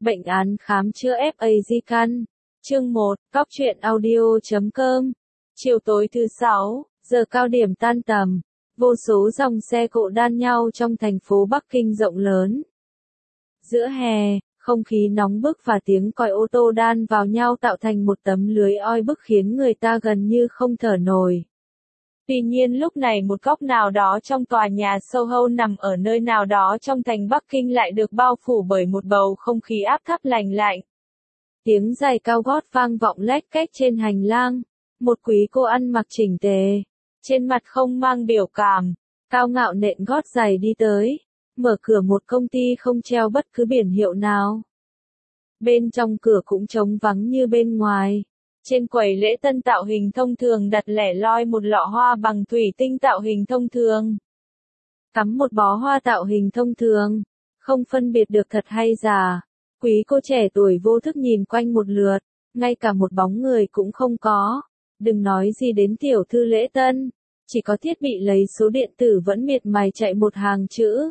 Bệnh án khám chữa FA di căn. Chương 1, Cóc truyện audio.com. Chiều tối thứ 6, giờ cao điểm tan tầm, vô số dòng xe cộ đan nhau trong thành phố Bắc Kinh rộng lớn. Giữa hè, không khí nóng bức và tiếng còi ô tô đan vào nhau tạo thành một tấm lưới oi bức khiến người ta gần như không thở nổi. Tuy nhiên lúc này một góc nào đó trong tòa nhà Soho nằm ở nơi nào đó trong thành Bắc Kinh lại được bao phủ bởi một bầu không khí áp thấp lành lạnh. Tiếng giày cao gót vang vọng lách cách trên hành lang. Một quý cô ăn mặc chỉnh tề, trên mặt không mang biểu cảm, cao ngạo nện gót giày đi tới, mở cửa một công ty không treo bất cứ biển hiệu nào. Bên trong cửa cũng trống vắng như bên ngoài. Trên quầy lễ tân tạo hình thông thường đặt lẻ loi một lọ hoa bằng thủy tinh tạo hình thông thường. Cắm một bó hoa tạo hình thông thường, không phân biệt được thật hay giả. Quý cô trẻ tuổi vô thức nhìn quanh một lượt, ngay cả một bóng người cũng không có. Đừng nói gì đến tiểu thư lễ tân, chỉ có thiết bị lấy số điện tử vẫn miệt mài chạy một hàng chữ.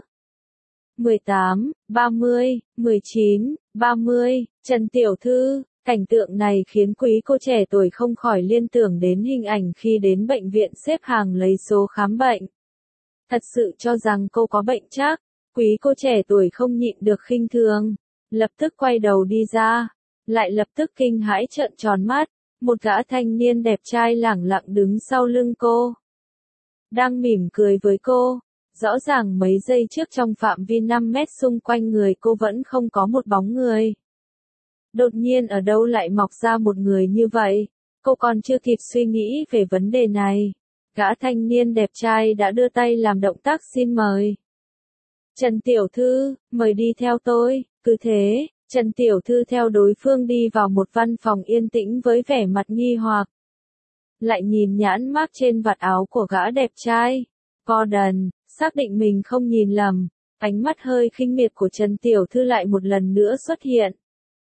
18, 30, 19, 30, Trần tiểu thư. Cảnh tượng này khiến quý cô trẻ tuổi không khỏi liên tưởng đến hình ảnh khi đến bệnh viện xếp hàng lấy số khám bệnh. Thật sự cho rằng cô có bệnh chắc, quý cô trẻ tuổi không nhịn được khinh thường, lập tức quay đầu đi ra, lại lập tức kinh hãi trợn tròn mắt, một gã thanh niên đẹp trai lẳng lặng đứng sau lưng cô. Đang mỉm cười với cô, rõ ràng mấy giây trước trong phạm vi 5 mét xung quanh người cô vẫn không có một bóng người. Đột nhiên ở đâu lại mọc ra một người như vậy, cô còn chưa kịp suy nghĩ về vấn đề này. Gã thanh niên đẹp trai đã đưa tay làm động tác xin mời. Trần tiểu thư, mời đi theo tôi, cứ thế, Trần tiểu thư theo đối phương đi vào một văn phòng yên tĩnh với vẻ mặt nghi hoặc. Lại nhìn nhãn mác trên vạt áo của gã đẹp trai. Gordon, xác định mình không nhìn lầm, ánh mắt hơi khinh miệt của Trần tiểu thư lại một lần nữa xuất hiện.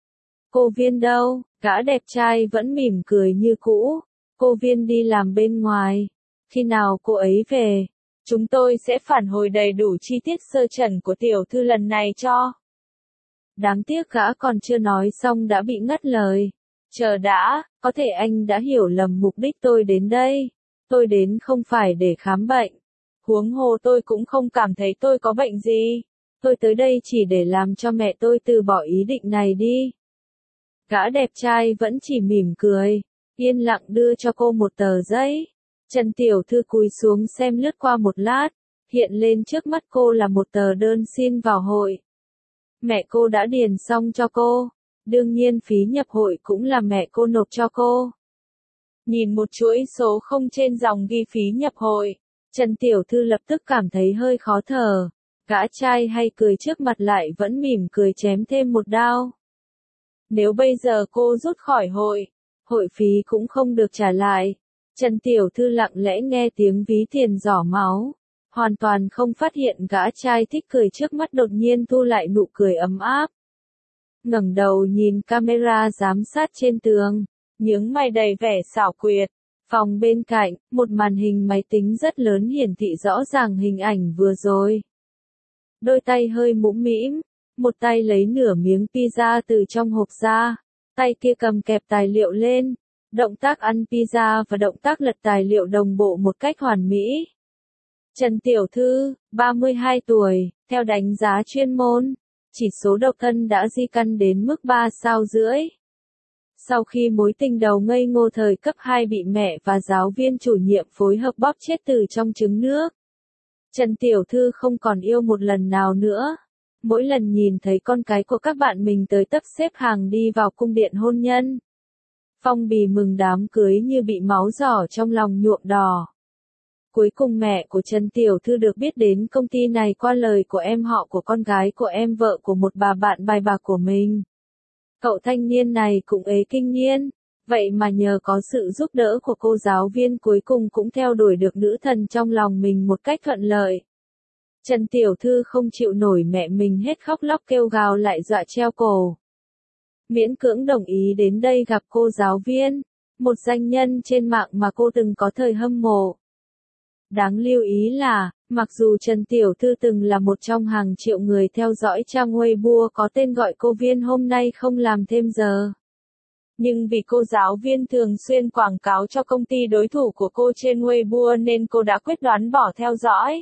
Cô Viên đâu? Gã đẹp trai vẫn mỉm cười như cũ. Cô Viên đi làm bên ngoài. Khi nào cô ấy về? Chúng tôi sẽ phản hồi đầy đủ chi tiết sơ trần của tiểu thư lần này cho. Đáng tiếc gã còn chưa nói xong đã bị ngắt lời. Chờ đã, có thể anh đã hiểu lầm mục đích tôi đến đây. Tôi đến không phải để khám bệnh. Huống hồ tôi cũng không cảm thấy tôi có bệnh gì. Tôi tới đây chỉ để làm cho mẹ tôi từ bỏ ý định này đi. Gã đẹp trai vẫn chỉ mỉm cười, yên lặng đưa cho cô một tờ giấy. Trần tiểu thư cúi xuống xem lướt qua một lát, hiện lên trước mắt cô là một tờ đơn xin vào hội. Mẹ cô đã điền xong cho cô, đương nhiên phí nhập hội cũng là mẹ cô nộp cho cô. Nhìn một chuỗi số không trên dòng ghi phí nhập hội, Trần tiểu thư lập tức cảm thấy hơi khó thở. Gã trai hay cười trước mặt lại vẫn mỉm cười chém thêm một đao. Nếu bây giờ cô rút khỏi hội phí cũng không được trả lại. Trần tiểu thư lặng lẽ nghe tiếng ví tiền giỏ máu, hoàn toàn không phát hiện gã trai thích cười trước mắt đột nhiên thu lại nụ cười ấm áp. Ngẩng đầu nhìn camera giám sát trên tường, nhướng mày đầy vẻ xảo quyệt. Phòng bên cạnh, một màn hình máy tính rất lớn hiển thị rõ ràng hình ảnh vừa rồi. Đôi tay hơi mũm mĩm. Một tay lấy nửa miếng pizza từ trong hộp ra, tay kia cầm kẹp tài liệu lên, động tác ăn pizza và động tác lật tài liệu đồng bộ một cách hoàn mỹ. Trần tiểu thư, 32 tuổi, theo đánh giá chuyên môn, chỉ số độc thân đã di căn đến mức 3 sao rưỡi. Sau khi mối tình đầu ngây ngô thời cấp 2 bị mẹ và giáo viên chủ nhiệm phối hợp bóp chết từ trong trứng nước, Trần tiểu thư không còn yêu một lần nào nữa. Mỗi lần nhìn thấy con cái của các bạn mình tới tấp xếp hàng đi vào cung điện hôn nhân, phong bì mừng đám cưới như bị máu giỏ trong lòng nhuộm đỏ. Cuối cùng mẹ của Trần tiểu thư được biết đến công ty này qua lời của em họ của con gái của em vợ của một bà bạn bài bạc của mình. Cậu thanh niên này cũng ế kinh niên, vậy mà nhờ có sự giúp đỡ của cô giáo viên cuối cùng cũng theo đuổi được nữ thần trong lòng mình một cách thuận lợi. Trần tiểu thư không chịu nổi mẹ mình hết khóc lóc kêu gào lại dọa treo cổ. Miễn cưỡng đồng ý đến đây gặp cô giáo viên, một danh nhân trên mạng mà cô từng có thời hâm mộ. Đáng lưu ý là, mặc dù Trần Tiểu Thư từng là một trong hàng triệu người theo dõi trang Weibo có tên gọi cô Viên hôm nay không làm thêm giờ. Nhưng vì cô giáo Viên thường xuyên quảng cáo cho công ty đối thủ của cô trên Weibo nên cô đã quyết đoán bỏ theo dõi.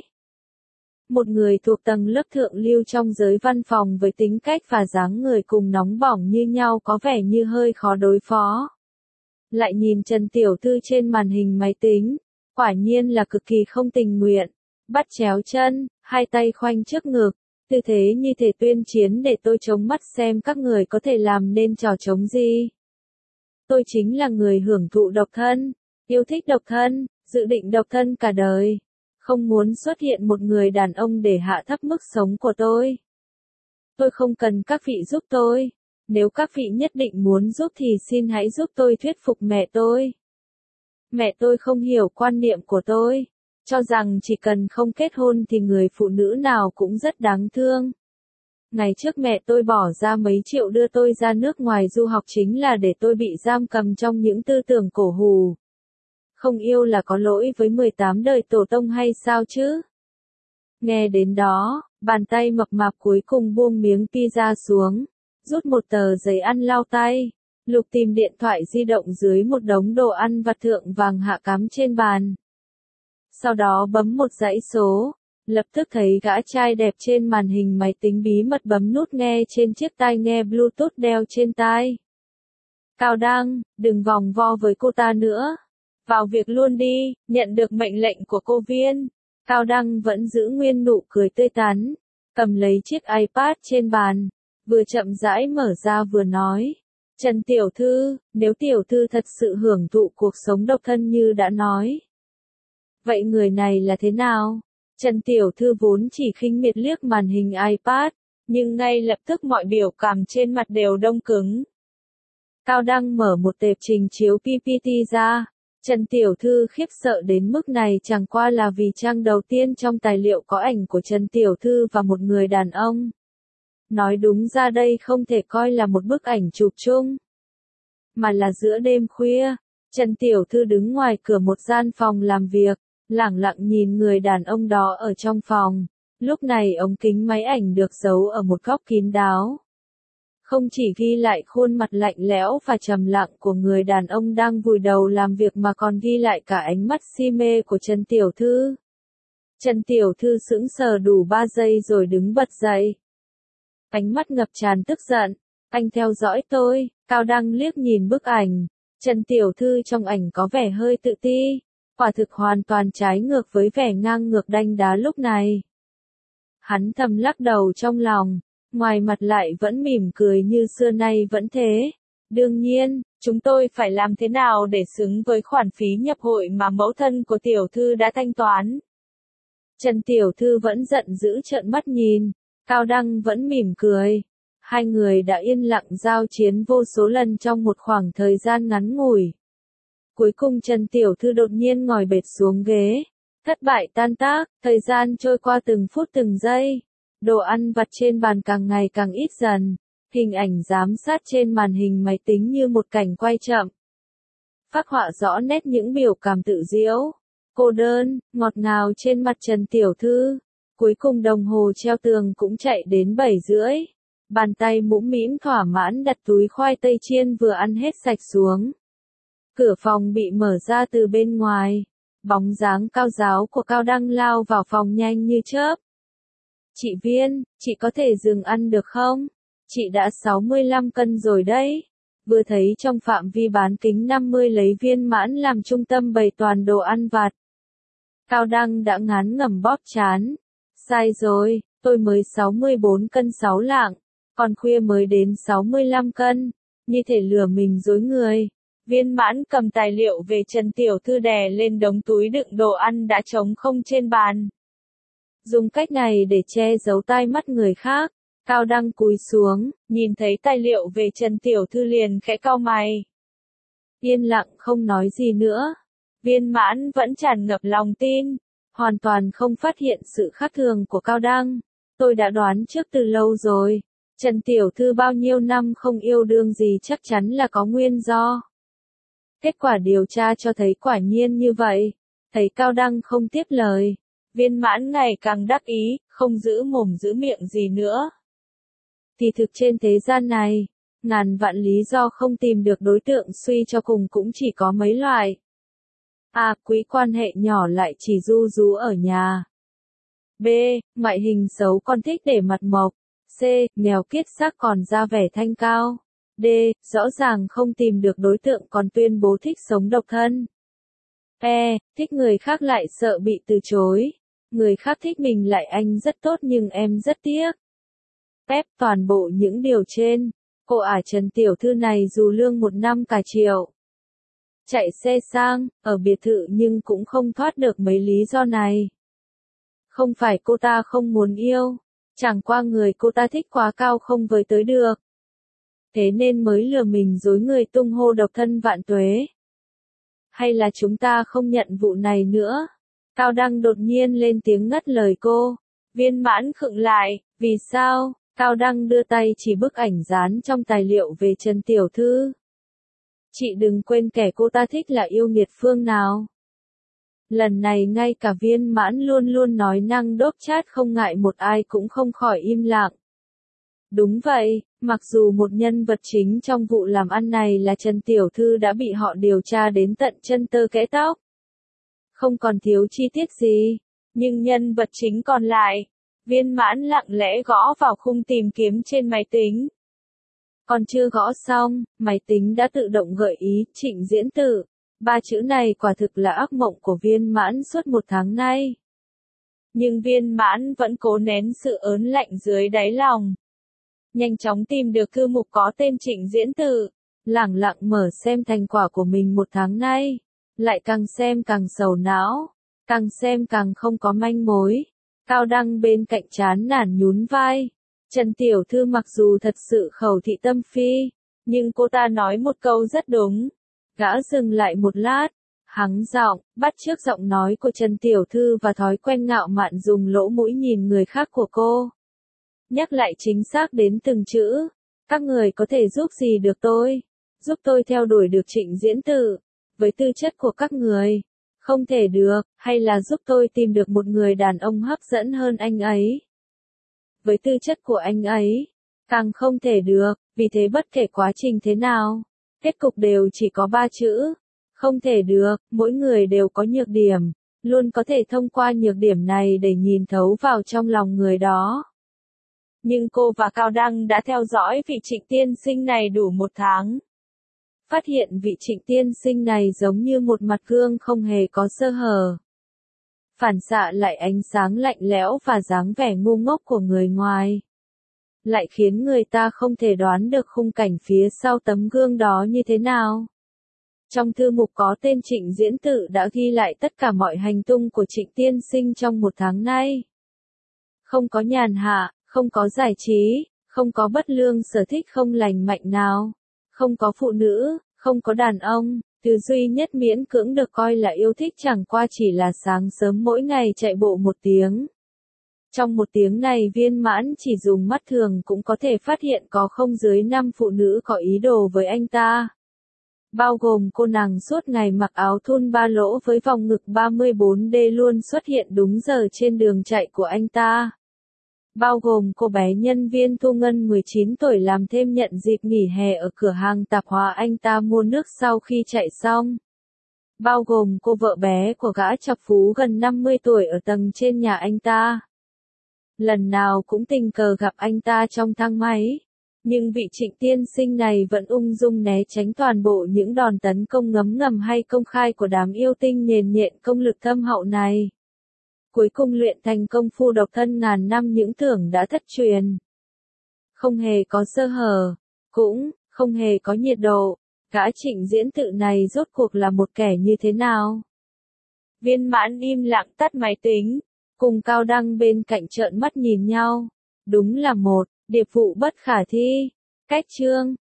Một người thuộc tầng lớp thượng lưu trong giới văn phòng với tính cách và dáng người cùng nóng bỏng như nhau có vẻ như hơi khó đối phó. Lại nhìn Trần Tiểu Thư trên màn hình máy tính, quả nhiên là cực kỳ không tình nguyện, bắt chéo chân, hai tay khoanh trước ngực, tư thế như thể tuyên chiến để tôi chống mắt xem các người có thể làm nên trò trống gì. Tôi chính là người hưởng thụ độc thân, yêu thích độc thân, dự định độc thân cả đời. Không muốn xuất hiện một người đàn ông để hạ thấp mức sống của tôi. Tôi không cần các vị giúp tôi. Nếu các vị nhất định muốn giúp thì xin hãy giúp tôi thuyết phục mẹ tôi. Mẹ tôi không hiểu quan niệm của tôi, cho rằng chỉ cần không kết hôn thì người phụ nữ nào cũng rất đáng thương. Ngày trước mẹ tôi bỏ ra mấy triệu đưa tôi ra nước ngoài du học chính là để tôi bị giam cầm trong những tư tưởng cổ hủ. Không yêu là có lỗi với 18 đời tổ tông hay sao chứ? Nghe đến đó, bàn tay mập mạp cuối cùng buông miếng pizza xuống, rút một tờ giấy ăn lau tay, lục tìm điện thoại di động dưới một đống đồ ăn vặt thượng vàng hạ cắm trên bàn. Sau đó bấm một dãy số, lập tức thấy gã trai đẹp trên màn hình máy tính bí mật bấm nút nghe trên chiếc tai nghe Bluetooth đeo trên tai. Cao Đăng, đừng vòng vo với cô ta nữa. Vào việc luôn đi, nhận được mệnh lệnh của cô Viên. Cao Đăng vẫn giữ nguyên nụ cười tươi tắn, cầm lấy chiếc iPad trên bàn, vừa chậm rãi mở ra vừa nói. Trần Tiểu Thư, nếu Tiểu Thư thật sự hưởng thụ cuộc sống độc thân như đã nói. Vậy người này là thế nào? Trần Tiểu Thư vốn chỉ khinh miệt liếc màn hình iPad, nhưng ngay lập tức mọi biểu cảm trên mặt đều đông cứng. Cao Đăng mở một tệp trình chiếu PPT ra. Trần Tiểu Thư khiếp sợ đến mức này chẳng qua là vì trang đầu tiên trong tài liệu có ảnh của Trần Tiểu Thư và một người đàn ông. Nói đúng ra đây không thể coi là một bức ảnh chụp chung, mà là giữa đêm khuya, Trần Tiểu Thư đứng ngoài cửa một gian phòng làm việc, lẳng lặng nhìn người đàn ông đó ở trong phòng. Lúc này ống kính máy ảnh được giấu ở một góc kín đáo. Không chỉ ghi lại khuôn mặt lạnh lẽo và trầm lặng của người đàn ông đang vùi đầu làm việc mà còn ghi lại cả ánh mắt si mê của Trần Tiểu Thư. Trần Tiểu Thư sững sờ đủ 3 giây rồi đứng bật dậy. Ánh mắt ngập tràn tức giận. Anh theo dõi tôi. Cao Đăng liếc nhìn bức ảnh. Trần Tiểu Thư trong ảnh có vẻ hơi tự ti. Quả thực hoàn toàn trái ngược với vẻ ngang ngược đanh đá lúc này. Hắn thầm lắc đầu trong lòng. Ngoài mặt lại vẫn mỉm cười như xưa nay vẫn thế. Đương nhiên, chúng tôi phải làm thế nào để xứng với khoản phí nhập hội mà mẫu thân của Tiểu Thư đã thanh toán. Trần Tiểu Thư vẫn giận dữ trợn mắt nhìn. Cao Đăng vẫn mỉm cười. Hai người đã yên lặng giao chiến vô số lần trong một khoảng thời gian ngắn ngủi. Cuối cùng Trần Tiểu Thư đột nhiên ngồi bệt xuống ghế. Thất bại tan tác, thời gian trôi qua từng phút từng giây. Đồ ăn vặt trên bàn càng ngày càng ít dần. Hình ảnh giám sát trên màn hình máy tính như một cảnh quay chậm. Phác họa rõ nét những biểu cảm tự diễu, cô đơn, ngọt ngào trên mặt Trần Tiểu Thư. Cuối cùng đồng hồ treo tường cũng chạy đến 7:30. Bàn tay mũm mĩm thỏa mãn đặt túi khoai tây chiên vừa ăn hết sạch xuống. Cửa phòng bị mở ra từ bên ngoài. Bóng dáng cao ráo của Cao Đăng lao vào phòng nhanh như chớp. Chị Viên, chị có thể dừng ăn được không? Chị đã 65 cân rồi đấy. Vừa thấy trong phạm vi bán kính 50 lấy Viên Mãn làm trung tâm bày toàn đồ ăn vặt. Cao Đăng đã ngán ngẩm bóp trán. Sai rồi, tôi mới 64 cân 6 lạng. Còn khuya mới đến 65 cân. Như thể lừa mình dối người. Viên Mãn cầm tài liệu về Trần Tiểu Thư đè lên đống túi đựng đồ ăn đã trống không trên bàn. Dùng cách này để che giấu tai mắt người khác. Cao Đăng cúi xuống, nhìn thấy tài liệu về Trần Tiểu Thư liền khẽ cau mày. Yên lặng không nói gì nữa. Viên Mãn vẫn tràn ngập lòng tin. Hoàn toàn không phát hiện sự khác thường của Cao Đăng. Tôi đã đoán trước từ lâu rồi. Trần Tiểu Thư bao nhiêu năm không yêu đương gì chắc chắn là có nguyên do. Kết quả điều tra cho thấy quả nhiên như vậy. Thấy Cao Đăng không tiếp lời, Viên Mãn ngày càng đắc ý, không giữ mồm giữ miệng gì nữa. Thì thực trên thế gian này, ngàn vạn lý do không tìm được đối tượng suy cho cùng cũng chỉ có mấy loại. A. Quý quan hệ nhỏ lại chỉ ru rú ở nhà. B. Ngoại hình xấu còn thích để mặt mộc. C. Nghèo kiết xác còn ra vẻ thanh cao. D. Rõ ràng không tìm được đối tượng còn tuyên bố thích sống độc thân. E. Thích người khác lại sợ bị từ chối. Người khác thích mình lại anh rất tốt nhưng em rất tiếc. Phép toàn bộ những điều trên, cô ả Trần tiểu thư này dù lương một năm cả triệu. Chạy xe sang, ở biệt thự nhưng cũng không thoát được mấy lý do này. Không phải cô ta không muốn yêu, chẳng qua người cô ta thích quá cao không với tới được. Thế nên mới lừa mình dối người tung hô độc thân vạn tuế. Hay là chúng ta không nhận vụ này nữa? Cao Đăng đột nhiên lên tiếng ngắt lời cô. Viên Mãn khựng lại, vì sao? Cao Đăng đưa tay chỉ bức ảnh dán trong tài liệu về Trần tiểu thư. Chị đừng quên kẻ cô ta thích là yêu nghiệt phương nào. Lần này ngay cả Viên Mãn luôn luôn nói năng đốc chát không ngại một ai cũng không khỏi im lặng. Đúng vậy, mặc dù một nhân vật chính trong vụ làm ăn này là Trần tiểu thư đã bị họ điều tra đến tận chân tơ kẽ tóc. Không còn thiếu chi tiết gì, nhưng nhân vật chính còn lại, Viên Mãn lặng lẽ gõ vào khung tìm kiếm trên máy tính. Còn chưa gõ xong, máy tính đã tự động gợi ý Trịnh Diễn Tử. Ba chữ này quả thực là ác mộng của Viên Mãn suốt một tháng nay. Nhưng Viên Mãn vẫn cố nén sự ớn lạnh dưới đáy lòng. Nhanh chóng tìm được thư mục có tên Trịnh Diễn Tử, lẳng lặng mở xem thành quả của mình một tháng nay. Lại càng xem càng sầu não, càng xem càng không có manh mối. Cao Đăng bên cạnh chán nản nhún vai. Trần tiểu thư mặc dù thật sự khẩu thị tâm phi, nhưng cô ta nói một câu rất đúng. Gã dừng lại một lát, hắng giọng, bắt chước giọng nói của Trần tiểu thư và thói quen ngạo mạn dùng lỗ mũi nhìn người khác của cô. Nhắc lại chính xác đến từng chữ. Các người có thể giúp gì được tôi? Giúp tôi theo đuổi được Trịnh Diễn Tử. Với tư chất của các người, không thể được, hay là giúp tôi tìm được một người đàn ông hấp dẫn hơn anh ấy. Với tư chất của anh ấy, càng không thể được, vì thế bất kể quá trình thế nào, kết cục đều chỉ có 3 chữ. Không thể được, mỗi người đều có nhược điểm, luôn có thể thông qua nhược điểm này để nhìn thấu vào trong lòng người đó. Nhưng cô và Cao Đăng đã theo dõi vị Trịnh tiên sinh này đủ một tháng. Phát hiện vị Trịnh tiên sinh này giống như một mặt gương không hề có sơ hở. Phản xạ lại ánh sáng lạnh lẽo và dáng vẻ ngu ngốc của người ngoài. Lại khiến người ta không thể đoán được khung cảnh phía sau tấm gương đó như thế nào. Trong thư mục có tên Trịnh Diễn Tử đã ghi lại tất cả mọi hành tung của Trịnh tiên sinh trong một tháng nay. Không có nhàn hạ, không có giải trí, không có bất lương sở thích không lành mạnh nào. Không có phụ nữ, không có đàn ông, thứ duy nhất miễn cưỡng được coi là yêu thích chẳng qua chỉ là sáng sớm mỗi ngày chạy bộ 1 tiếng. Trong 1 tiếng này Viên Mãn chỉ dùng mắt thường cũng có thể phát hiện có không dưới 5 phụ nữ có ý đồ với anh ta. Bao gồm cô nàng suốt ngày mặc áo thun ba lỗ với vòng ngực 34D luôn xuất hiện đúng giờ trên đường chạy của anh ta. Bao gồm cô bé nhân viên Thu Ngân 19 tuổi làm thêm nhận dịp nghỉ hè ở cửa hàng tạp hóa anh ta mua nước sau khi chạy xong. Bao gồm cô vợ bé của gã chọc phú gần 50 tuổi ở tầng trên nhà anh ta. Lần nào cũng tình cờ gặp anh ta trong thang máy. Nhưng vị Trịnh tiên sinh này vẫn ung dung né tránh toàn bộ những đòn tấn công ngấm ngầm hay công khai của đám yêu tinh nền nhện công lực thâm hậu này. Cuối cùng luyện thành công phu độc thân ngàn năm những tưởng đã thất truyền. Không hề có sơ hở, cũng không hề có nhiệt độ. Gã Trịnh Diễn Tử này rốt cuộc là một kẻ như thế nào? Viên Mãn im lặng tắt máy tính, cùng Cao Đăng bên cạnh trợn mắt nhìn nhau. Đúng là một điệp vụ bất khả thi. Cách chương